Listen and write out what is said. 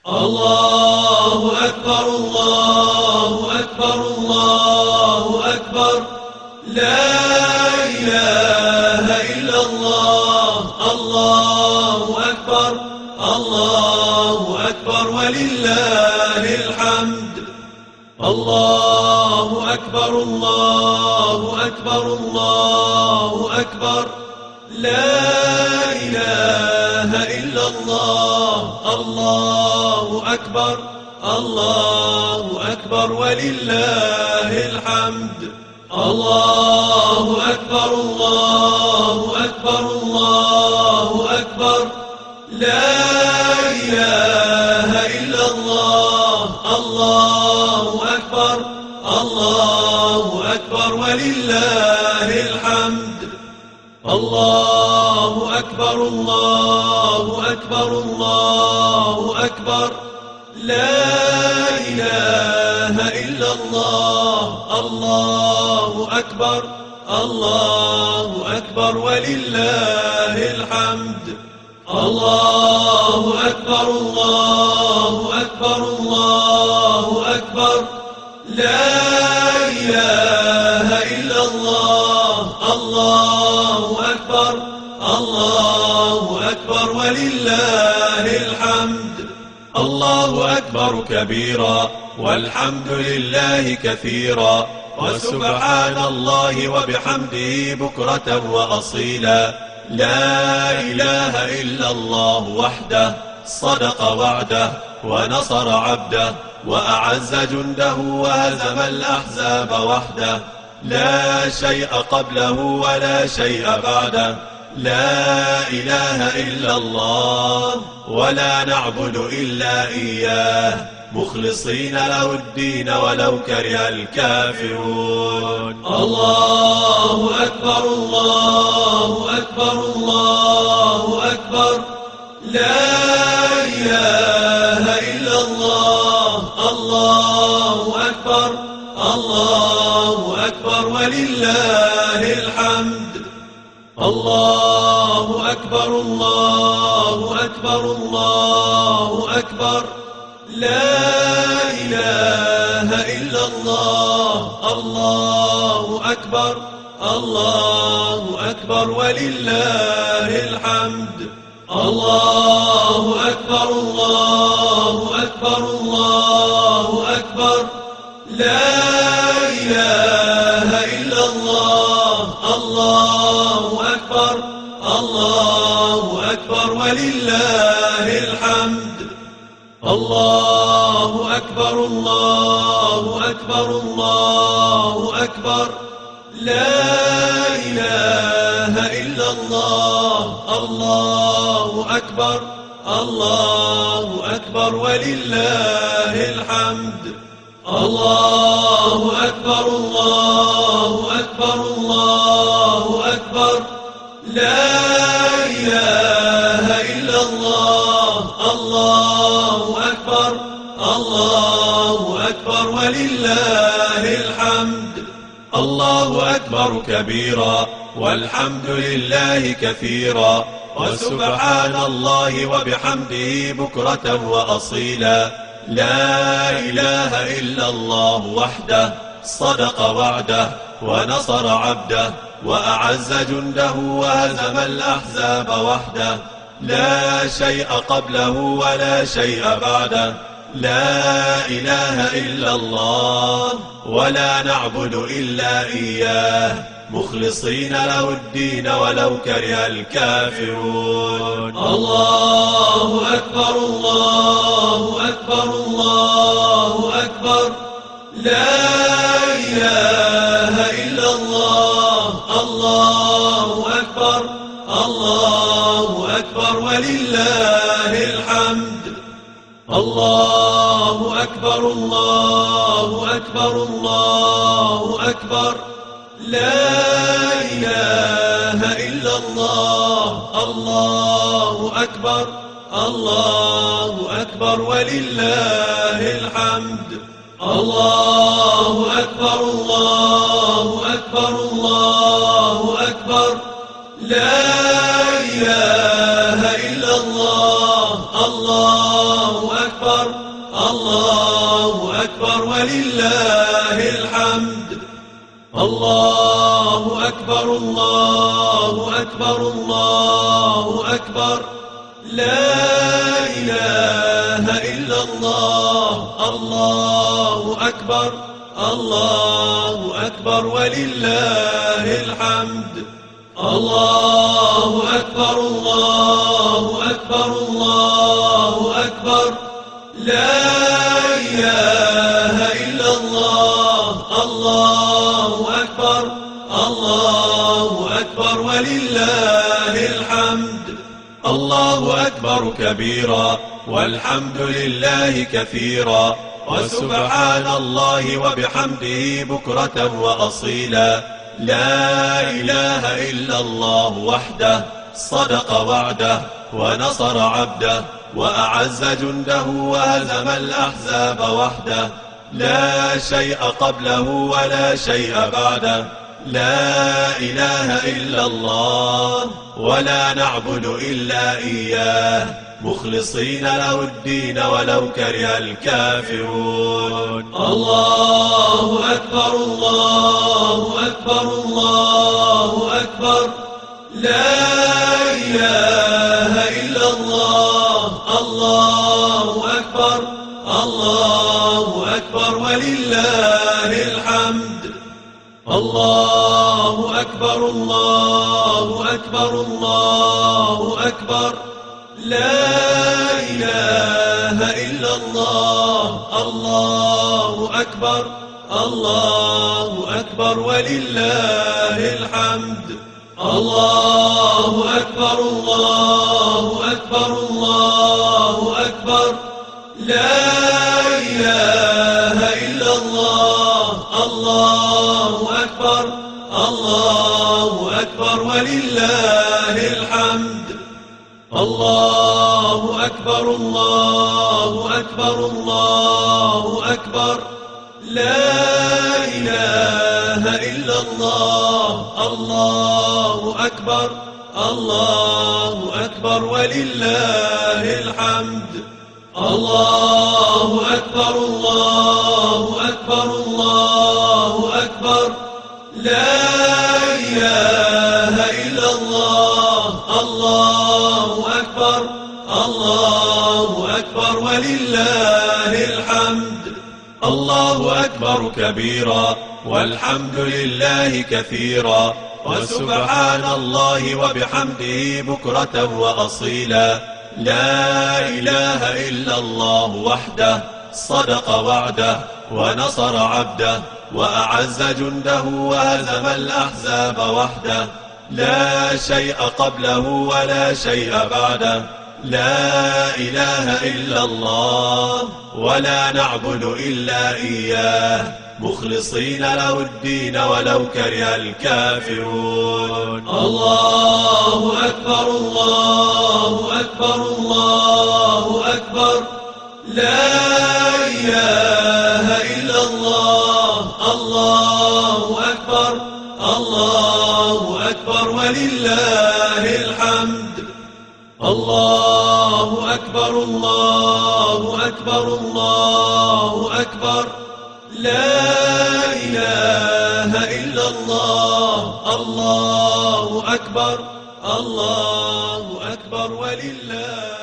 الله أكبر الله أكبر الله أكبر، لا إله إلا الله. الله أكبر الله أكبر ولله الحمد. الله أكبر الله أكبر الله أكبر، لا إله إلا الله. الله أكبر الله أكبر ولله الحمد. الله أكبر الله أكبر الله أكبر، لا إله إلا الله. الله أكبر الله أكبر ولله الحمد. الله أكبر الله أكبر الله أكبر، لا إله إلا الله. الله أكبر الله أكبر ولله الحمد. الله أكبر الله أكبر الله أكبر، لا إله إلا الله. الله أكبر الله أكبر ولله الحمد. الله أكبر كبيرا والحمد لله كثيرا، وسبحان الله وبحمده بكرة وأصيلا. لا إله إلا الله وحده، صدق وعده ونصر عبده، وأعز جنده وهزم الأحزاب وحده. لا شيء قبله ولا شيء بعده. لا إله إلا الله ولا نعبد إلا إياه، مخلصين له الدين ولو كره الكافرون. الله أكبر الله أكبر الله أكبر، لا إله إلا الله. الله أكبر الله أكبر ولله الحمد. الله أكبر الله أكبر الله أكبر، لا إله إلا الله. الله أكبر الله أكبر ولله الحمد. الله أكبر الله أكبر الله أكبر، لا إله إلا الله. الله أكبر الله أكبر ولله الحمد. الله أكبر الله أكبر الله أكبر، لا إله إلا الله. الله أكبر الله أكبر ولله الحمد. الله أكبر الله أكبر الله أكبر، لا إله إلا الله. الله أكبر الله أكبر ولله الحمد. الله أكبر كبيرا والحمد لله كثيرا، وسبحان الله وبحمده بكرة وأصيلا. لا إله إلا الله وحده، صدق وعده ونصر عبده، وأعز جنده وهزم الأحزاب وحده. لا شيء قبله ولا شيء بعده. لا إله إلا الله ولا نعبد إلا إياه، مخلصين له الدين ولو كره الكافرون. الله أكبر الله أكبر الله أكبر، لا إله إلا الله. الله أكبر الله أكبر ولله الحمد. الله أكبر الله أكبر الله أكبر، لا إله إلا الله. الله أكبر الله أكبر ولله الحمد. الله أكبر الله أكبر الله أكبر، لا إله إلا الله. الله الله أكبر الله أكبر ولله الحمد. الله أكبر الله أكبر الله أكبر لا إله إلا الله. الله أكبر الله أكبر ولله الحمد. الله أكبر الله أكبر الله أكبر لا إله إلا الله. الله أكبر الله أكبر ولله الحمد. الله أكبر كبيرا والحمد لله كثيرا وسبحان الله وبحمده بكرة وأصيلا. لا إله إلا الله وحده صدق وعده ونصر عبده وأعز جنده وهزم الأحزاب وحده. لا شيء قبله ولا شيء بعده. لا إله إلا الله ولا نعبد إلا إياه مخلصين له الدين ولو كره الكافرون. الله أكبر الله أكبر الله أكبر لا إله إلا الله. الله أكبر الله أكبر ولله الحمد. الله أكبر الله أكبر الله أكبر لا إله إلا الله. الله أكبر الله أكبر ولله الحمد. الله أكبر الله أكبر الله أكبر لا إله إلا الله. الله أكبر الله أكبر ولله الحمد. الله أكبر الله أكبر الله أكبر لا إله إلا الله. الله أكبر الله أكبر ولله الحمد. الله أكبر الله أكبر الله أكبر لا إله إلا الله. الله أكبر الله أكبر ولله الحمد. الله أكبر كبيرا والحمد لله كثيرا وسبحان الله وبحمده بكرة وأصيلا. لا إله إلا الله وحده صدق وعده ونصر عبده وأعز جنده وهزم الأحزاب وحده. لا شيء قبله ولا شيء بعده. لا إله إلا الله ولا نعبد إلا إياه مخلصين له الدين ولو كره الكافرون. الله أكبر الله أكبر الله أكبر لا إله إلا الله. الله أكبر الله أكبر ولله الحمد. الله أكبر الله أكبر الله أكبر لا إله إلا الله. الله أكبر الله أكبر ولله